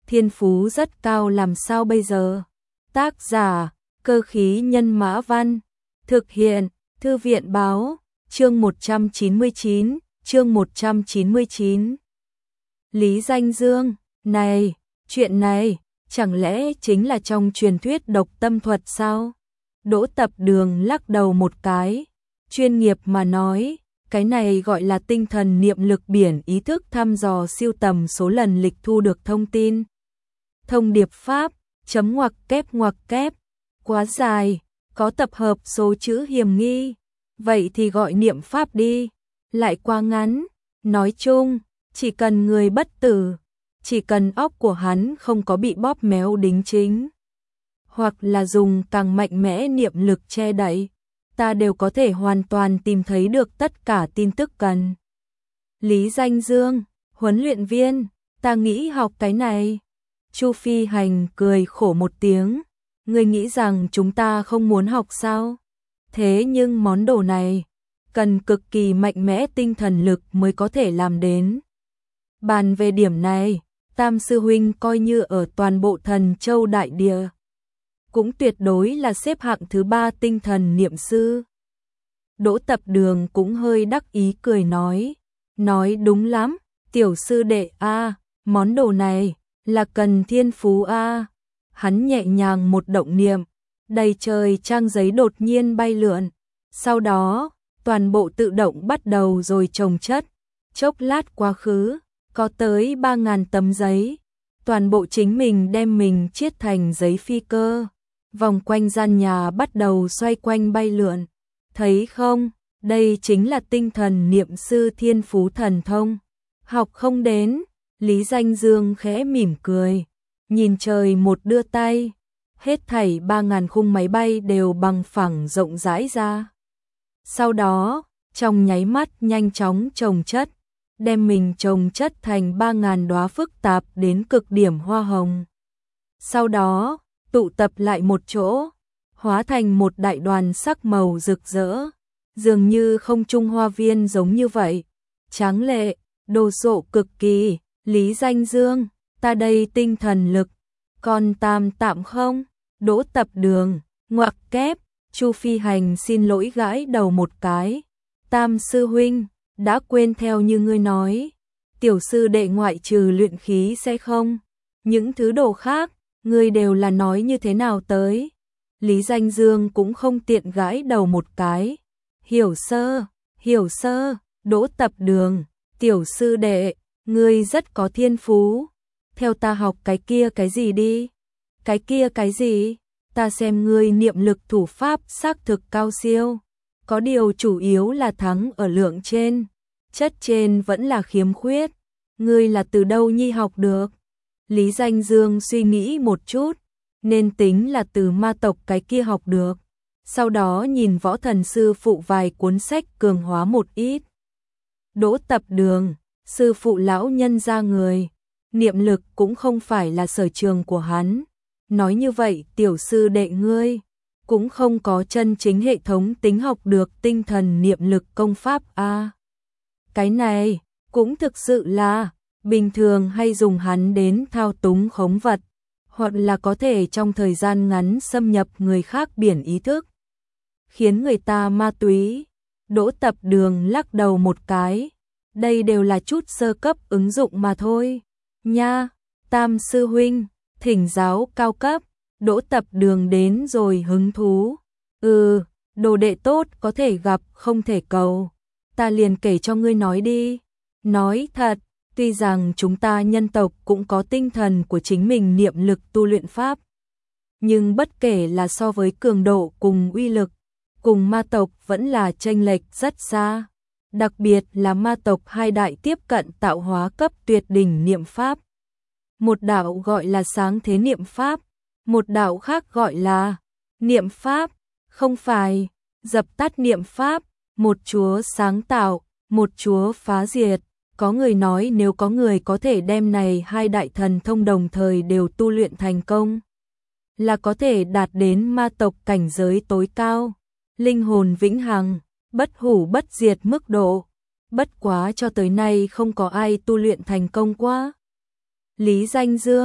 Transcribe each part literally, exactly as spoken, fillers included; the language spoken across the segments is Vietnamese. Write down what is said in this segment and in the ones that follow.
thiên phú rất cao làm sao bây giờ? Tác giả, Cơ khí nhân mã văn. Thực hiện, Thư viện báo, chương một trăm chín mươi chín, chương một trăm chín mươi chín. Lý Danh Dương, này, chuyện này, chẳng lẽ chính là trong truyền thuyết độc tâm thuật sao? Đỗ Tập Đường lắc đầu một cái, chuyên nghiệp mà nói, cái này gọi là tinh thần niệm lực biển ý thức thăm dò siêu tầm số lần lịch thu được thông tin. Thông điệp pháp, chấm ngoặc kép ngoặc kép, quá dài, có tập hợp số chữ hiểm nghi, vậy thì gọi niệm pháp đi, lại quá ngắn, nói chung, chỉ cần người bất tử, chỉ cần óc của hắn không có bị bóp méo đính chính, hoặc là dùng càng mạnh mẽ niệm lực che đậy, ta đều có thể hoàn toàn tìm thấy được tất cả tin tức cần. Lý Danh Dương, huấn luyện viên, ta nghĩ học cái này. Chu Phi Hành cười khổ một tiếng, ngươi nghĩ rằng chúng ta không muốn học sao? Thế nhưng món đồ này, cần cực kỳ mạnh mẽ tinh thần lực mới có thể làm đến. Bàn về điểm này, Tam Sư Huynh coi như ở toàn bộ Thần Châu Đại Địa, cũng tuyệt đối là xếp hạng thứ ba tinh thần niệm sư. Đỗ Tập Đường cũng hơi đắc ý cười nói, nói đúng lắm, tiểu sư đệ a, món đồ này là cần thiên phú a. Hắn nhẹ nhàng một động niệm, đầy trời trang giấy đột nhiên bay lượn, sau đó, toàn bộ tự động bắt đầu rồi chồng chất, chốc lát quá khứ, có tới ba ngàn tấm giấy, toàn bộ chính mình đem mình chiết thành giấy phi cơ, vòng quanh gian nhà bắt đầu xoay quanh bay lượn, thấy không, đây chính là tinh thần niệm sư thiên phú thần thông, học không đến, Lý Danh Dương khẽ mỉm cười, nhìn trời một đưa tay, hết thảy ba ngàn khung máy bay đều bằng phẳng rộng rãi ra. Sau đó, trong nháy mắt nhanh chóng chồng chất, đem mình chồng chất thành ba ngàn đóa phức tạp đến cực điểm hoa hồng. Sau đó, tụ tập lại một chỗ, hóa thành một đại đoàn sắc màu rực rỡ, dường như không trung hoa viên giống như vậy, tráng lệ, đồ sộ cực kỳ. Lý Danh Dương, ta đây tinh thần lực, còn tam tạm không? Đỗ Tập Đường, ngoặc kép, Chu Phi Hành xin lỗi gãi đầu một cái. Tam Sư Huynh, đã quên theo như ngươi nói, tiểu sư đệ ngoại trừ luyện khí sẽ không, những thứ đồ khác, ngươi đều là nói như thế nào tới? Lý Danh Dương cũng không tiện gãi đầu một cái. Hiểu sơ, hiểu sơ, Đỗ Tập Đường, tiểu sư đệ, ngươi rất có thiên phú, theo ta học cái kia cái gì đi. Cái kia cái gì? Ta xem ngươi niệm lực thủ pháp xác thực cao siêu, có điều chủ yếu là thắng ở lượng trên, chất trên vẫn là khiếm khuyết, ngươi là từ đâu nhi học được? Lý Danh Dương suy nghĩ một chút, nên tính là từ ma tộc cái kia học được, sau đó nhìn Võ Thần sư phụ vài cuốn sách cường hóa một ít. Đỗ Tập Đường, sư phụ lão nhân ra người, niệm lực cũng không phải là sở trường của hắn. Nói như vậy tiểu sư đệ ngươi, cũng không có chân chính hệ thống tính học được tinh thần niệm lực công pháp a. À, cái này, cũng thực sự là, bình thường hay dùng hắn đến thao túng khống vật, hoặc là có thể trong thời gian ngắn xâm nhập người khác biển ý thức, khiến người ta ma túy. Đỗ Tập Đường lắc đầu một cái, đây đều là chút sơ cấp ứng dụng mà thôi. Nha, Tam Sư Huynh, thỉnh giáo cao cấp, Đỗ Tập Đường đến rồi hứng thú. Ừ, đồ đệ tốt có thể gặp không thể cầu, ta liền kể cho ngươi nói đi. Nói thật, tuy rằng chúng ta nhân tộc cũng có tinh thần của chính mình niệm lực tu luyện pháp, nhưng bất kể là so với cường độ cùng uy lực, cùng ma tộc vẫn là chênh lệch rất xa. Đặc biệt là ma tộc hai đại tiếp cận tạo hóa cấp tuyệt đỉnh niệm pháp. Một đạo gọi là sáng thế niệm pháp, một đạo khác gọi là niệm pháp, không phải dập tắt niệm pháp, một chúa sáng tạo, một chúa phá diệt. Có người nói nếu có người có thể đem này hai đại thần thông đồng thời đều tu luyện thành công, là có thể đạt đến ma tộc cảnh giới tối cao, linh hồn vĩnh hằng, bất hủ bất diệt mức độ. Bất quá cho tới nay không có ai tu luyện thành công quá. Lý Danh Dương,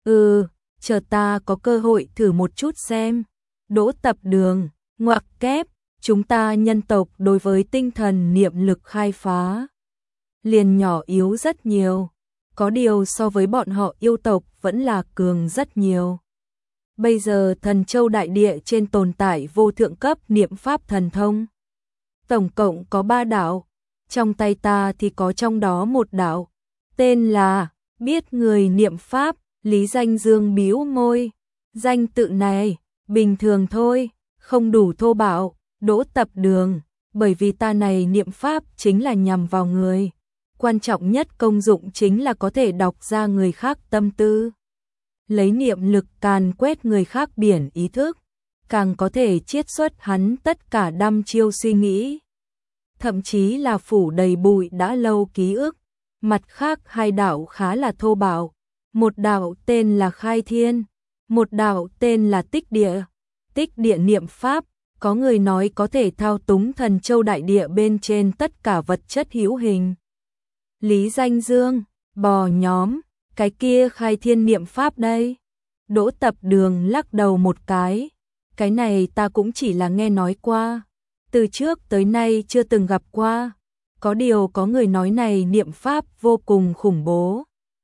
Ừ, chờ ta có cơ hội thử một chút xem. Đỗ Tập Đường, ngoặc kép, chúng ta nhân tộc đối với tinh thần niệm lực khai phá liền nhỏ yếu rất nhiều, có điều so với bọn họ yêu tộc vẫn là cường rất nhiều. Bây giờ Thần Châu đại địa trên tồn tại vô thượng cấp niệm pháp thần thông. Tổng cộng có ba đạo, trong tay ta thì có trong đó một đạo, tên là Biết Người Niệm Pháp. Lý Danh Dương bĩu môi, danh tự này, bình thường thôi, không đủ thô bạo. Đỗ Tập Đường, bởi vì ta này niệm pháp chính là nhằm vào người. Quan trọng nhất công dụng chính là có thể đọc ra người khác tâm tư. Lấy niệm lực càn quét người khác biển ý thức, càng có thể chiết xuất hắn tất cả đăm chiêu suy nghĩ. Thậm chí là phủ đầy bụi đã lâu ký ức. Mặt khác hai đạo khá là thô bạo. Một đạo tên là Khai Thiên, một đạo tên là Tích Địa. Tích Địa niệm pháp, có người nói có thể thao túng Thần Châu đại địa bên trên tất cả vật chất hữu hình. Lý Danh Dương, bò nhóm, cái kia Khai Thiên niệm pháp đây. Đỗ Tập Đường lắc đầu một cái, cái này ta cũng chỉ là nghe nói qua, từ trước tới nay chưa từng gặp qua. Có điều có người nói này niệm pháp vô cùng khủng bố.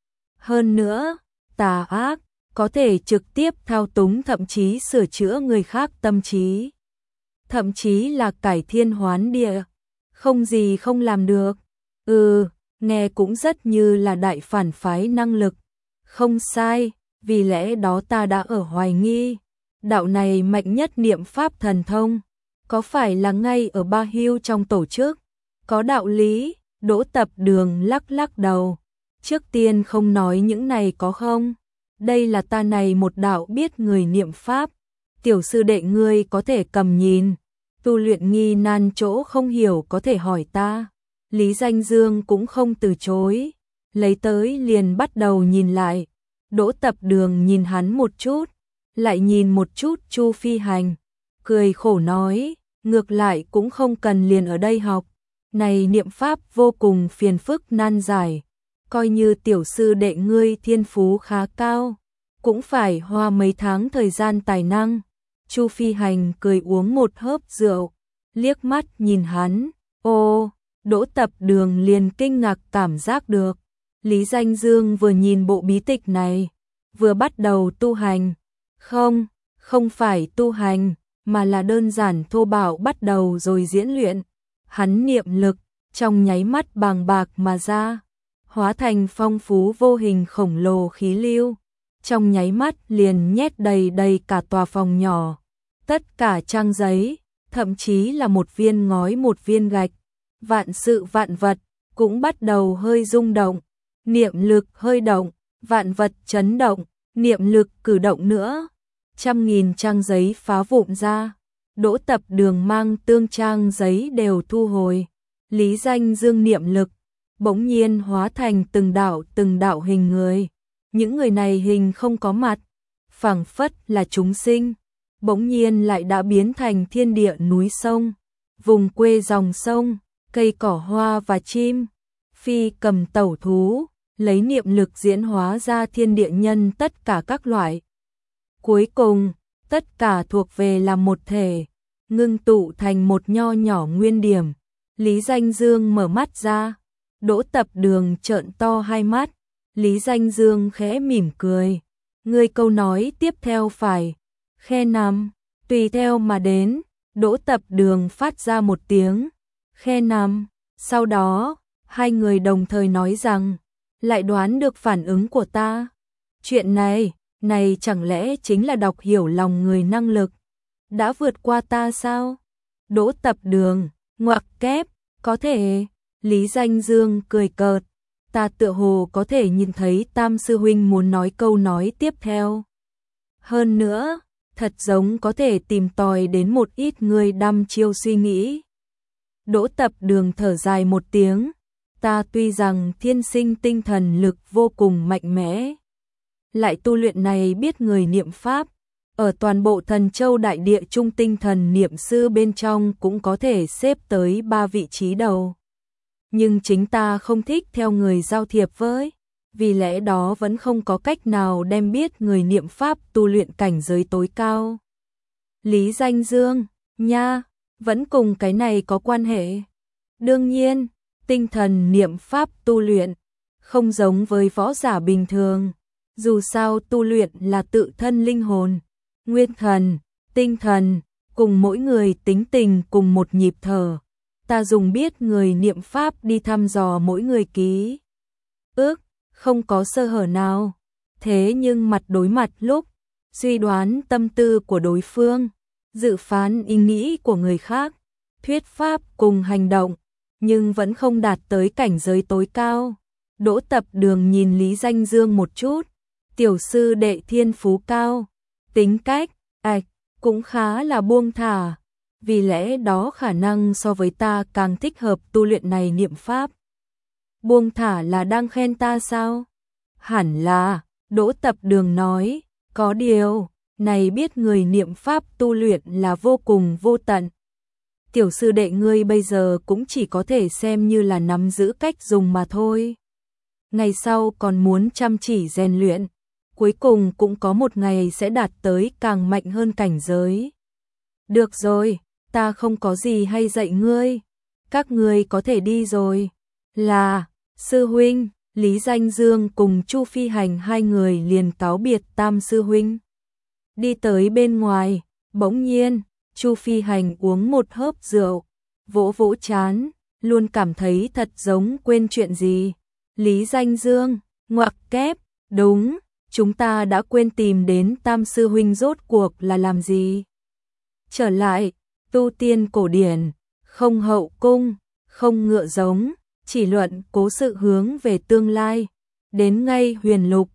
Hơn nữa, tà ác, có thể trực tiếp thao túng thậm chí sửa chữa người khác tâm trí. Thậm chí là cải thiên hoán địa, không gì không làm được. Ừ, nghe cũng rất như là đại phản phái năng lực. Không sai, vì lẽ đó ta đã ở hoài nghi. Đạo này mạnh nhất niệm pháp thần thông, có phải là ngay ở Ba Hưu trong tổ chức? Có đạo lý. Đỗ Tập Đường lắc lắc đầu. Trước tiên không nói những này có không? Đây là ta này một đạo biết người niệm pháp. Tiểu sư đệ ngươi có thể cầm nhìn. Tu luyện nghi nan chỗ không hiểu có thể hỏi ta. Lý Danh Dương cũng không từ chối. Lấy tới liền bắt đầu nhìn lại. Đỗ Tập Đường nhìn hắn một chút, lại nhìn một chút Chu Phi Hành, cười khổ nói, ngược lại cũng không cần liền ở đây học. Này niệm pháp vô cùng phiền phức nan giải, coi như tiểu sư đệ ngươi thiên phú khá cao, cũng phải hoa mấy tháng thời gian tài năng. Chu Phi Hành cười uống một hớp rượu, liếc mắt nhìn hắn, ô, Đỗ Tập Đường liền kinh ngạc cảm giác được. Lý Danh Dương vừa nhìn bộ bí tịch này, vừa bắt đầu tu hành. Không, không phải tu hành, mà là đơn giản thô bạo bắt đầu rồi diễn luyện. Hắn niệm lực, trong nháy mắt bàng bạc mà ra, hóa thành phong phú vô hình khổng lồ khí lưu. Trong nháy mắt liền nhét đầy đầy cả tòa phòng nhỏ. Tất cả trang giấy, thậm chí là một viên ngói một viên gạch, vạn sự vạn vật, cũng bắt đầu hơi rung động. Niệm lực hơi động, vạn vật chấn động, niệm lực cử động nữa. Trăm nghìn trang giấy phá vụn ra. Đỗ Tập Đường mang tương trang giấy đều thu hồi. Lý Danh Dương niệm lực, bỗng nhiên hóa thành từng đạo từng đạo hình người. Những người này hình không có mặt, phảng phất là chúng sinh. Bỗng nhiên lại đã biến thành thiên địa núi sông, vùng quê dòng sông, cây cỏ hoa và chim. Phi cầm tẩu thú, lấy niệm lực diễn hóa ra thiên địa nhân tất cả các loại. Cuối cùng, tất cả thuộc về là một thể, ngưng tụ thành một nho nhỏ nguyên điểm. Lý Danh Dương mở mắt ra, Đỗ Tập Đường trợn to hai mắt. Lý Danh Dương khẽ mỉm cười, ngươi câu nói tiếp theo phải khe nằm, tùy theo mà đến. Đỗ Tập Đường phát ra một tiếng khe nằm, sau đó hai người đồng thời nói rằng, lại đoán được phản ứng của ta. Chuyện này, này chẳng lẽ chính là đọc hiểu lòng người năng lực, đã vượt qua ta sao? Đỗ Tập Đường, ngoặc kép, có thể. Lý Danh Dương cười cợt, ta tựa hồ có thể nhìn thấy Tam sư huynh muốn nói câu nói tiếp theo. Hơn nữa, thật giống có thể tìm tòi đến một ít người đăm chiêu suy nghĩ. Đỗ Tập Đường thở dài một tiếng, ta tuy rằng thiên sinh tinh thần lực vô cùng mạnh mẽ, lại tu luyện này biết người niệm pháp, ở toàn bộ Thần Châu đại địa trung tinh thần niệm sư bên trong cũng có thể xếp tới ba vị trí đầu. Nhưng chính ta không thích theo người giao thiệp với. vì lẽ đó vẫn không có cách nào đem biết người niệm pháp tu luyện cảnh giới tối cao. Lý Danh Dương, nha, vẫn cùng cái này có quan hệ. Đương nhiên, tinh thần niệm pháp tu luyện, không giống với võ giả bình thường. Dù sao tu luyện là tự thân linh hồn, nguyên thần, tinh thần, cùng mỗi người tính tình cùng một nhịp thở. Ta dùng biết người niệm pháp đi thăm dò mỗi người ký ức, không có sơ hở nào. Thế nhưng mặt đối mặt lúc, suy đoán tâm tư của đối phương, dự phán ý nghĩ của người khác, thuyết pháp cùng hành động, nhưng vẫn không đạt tới cảnh giới tối cao. Đỗ Tập Đường nhìn Lý Danh Dương một chút, tiểu sư đệ thiên phú cao, tính cách, ạch, cũng khá là buông thả, vì lẽ đó khả năng so với ta càng thích hợp tu luyện này niệm pháp. Buông thả là đang khen ta sao? Hẳn là, Đỗ Tập Đường nói, có điều, này biết người niệm pháp tu luyện là vô cùng vô tận. Tiểu sư đệ ngươi bây giờ cũng chỉ có thể xem như là nắm giữ cách dùng mà thôi. Ngày sau còn muốn chăm chỉ rèn luyện, cuối cùng cũng có một ngày sẽ đạt tới càng mạnh hơn cảnh giới. Được rồi, ta không có gì hay dạy ngươi, các ngươi có thể đi rồi. Là, sư huynh, Lý Danh Dương cùng Chu Phi Hành hai người liền cáo biệt Tam sư huynh. Đi tới bên ngoài, bỗng nhiên, Chu Phi Hành uống một hớp rượu, vỗ vỗ chán, luôn cảm thấy thật giống quên chuyện gì. Lý Danh Dương, ngoặc kép, đúng, chúng ta đã quên tìm đến Tam sư huynh rốt cuộc là làm gì. Trở lại, tu tiên cổ điển, không hậu cung, không ngựa giống, chỉ luận cố sự hướng về tương lai, đến ngay huyền lục,